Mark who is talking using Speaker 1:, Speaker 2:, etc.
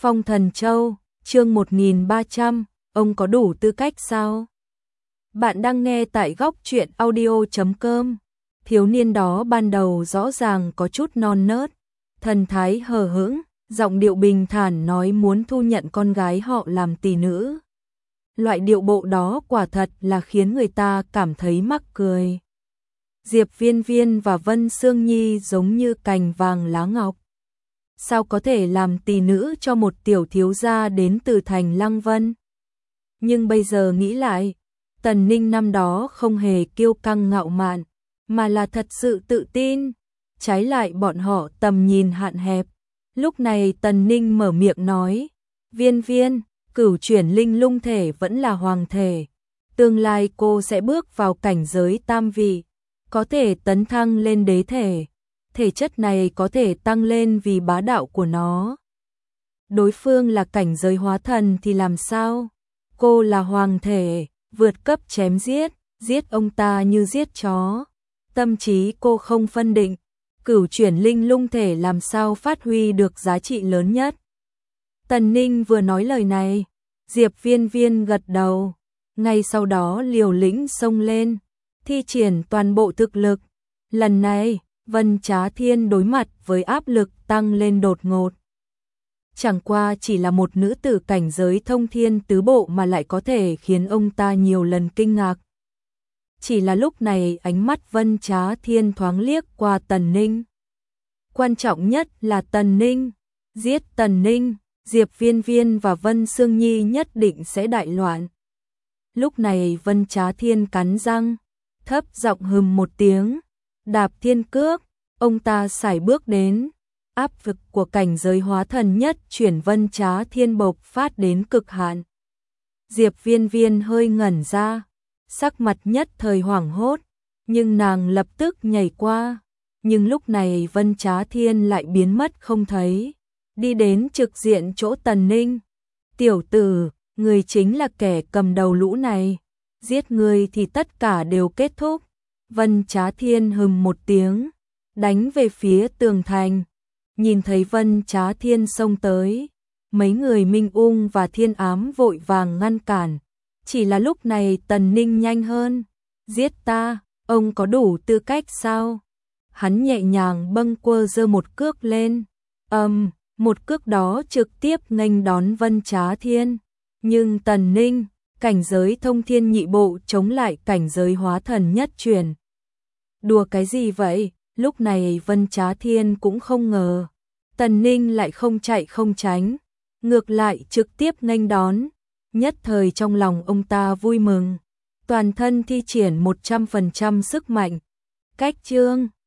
Speaker 1: Phong Thần Châu, chương 1300, ông có đủ tư cách sao? Bạn đang nghe tại góc truyện audio.com. Thiếu niên đó ban đầu rõ ràng có chút non nớt, thần thái hờ hững, giọng điệu bình thản nói muốn thu nhận con gái họ làm tỷ nữ. Loại điệu bộ đó quả thật là khiến người ta cảm thấy mắc cười. Diệp Viên Viên và Vân Sương Nhi giống như cành vàng lá ngọc. Sao có thể làm tỷ nữ cho một tiểu thiếu gia đến từ thành Lăng Vân? Nhưng bây giờ nghĩ lại, Tần Ninh năm đó không hề kiêu căng ngạo mạn, mà là thật sự tự tin. Trái lại bọn họ tầm nhìn hạn hẹp. Lúc này Tần Ninh mở miệng nói, Viên Viên, cửu chuyển linh lung thể vẫn là hoàng thể. Tương lai cô sẽ bước vào cảnh giới tam vị, có thể tấn thăng lên đế thể. Thể chất này có thể tăng lên vì bá đạo của nó. Đối phương là cảnh giới hóa thần thì làm sao? Cô là hoàng thể, vượt cấp chém giết, giết ông ta như giết chó. Tâm trí cô không phân định, cửu chuyển linh lung thể làm sao phát huy được giá trị lớn nhất. Tần Ninh vừa nói lời này, Diệp Viên Viên gật đầu, ngay sau đó liều lĩnh xông lên, thi triển toàn bộ thực lực. Lần này, Vân Trá Thiên đối mặt với áp lực tăng lên đột ngột. Chẳng qua chỉ là một nữ tử cảnh giới thông thiên tứ bộ mà lại có thể khiến ông ta nhiều lần kinh ngạc. Chỉ là lúc này ánh mắt Vân Trá Thiên thoáng liếc qua Tần Ninh. Quan trọng nhất là Tần Ninh. Giết Tần Ninh, Diệp Viên Viên và Vân Sương Nhi nhất định sẽ đại loạn. Lúc này Vân Trá Thiên cắn răng, thấp giọng hừm một tiếng, đạp thiên cước, ông ta sải bước đến. Áp lực của cảnh giới hóa thần nhất chuyển Vân Trá Thiên bộc phát đến cực hạn. Diệp Viên Viên hơi ngẩn ra, sắc mặt nhất thời hoảng hốt, nhưng nàng lập tức nhảy qua. Nhưng lúc này Vân Trá Thiên lại biến mất không thấy, đi đến trực diện chỗ Tần Ninh. Tiểu tử, người chính là kẻ cầm đầu lũ này, giết người thì tất cả đều kết thúc. Vân Trá Thiên hừm một tiếng, đánh về phía tường thành. Nhìn thấy Vân Trá Thiên xông tới, mấy người Minh Ung và Thiên Ám vội vàng ngăn cản. Chỉ là lúc này Tần Ninh nhanh hơn. Giết ta, ông có đủ tư cách sao? Hắn nhẹ nhàng bâng quơ giơ một cước lên. Một cước đó trực tiếp nghênh đón Vân Trá Thiên. Nhưng Tần Ninh, cảnh giới thông thiên nhị bộ chống lại cảnh giới hóa thần nhất truyền. Đùa cái gì vậy? Lúc này Vân Trá Thiên cũng không ngờ Tần Ninh lại không chạy không tránh, ngược lại trực tiếp nghênh đón. Nhất thời trong lòng ông ta vui mừng, toàn thân thi triển 100% sức mạnh. Cách chương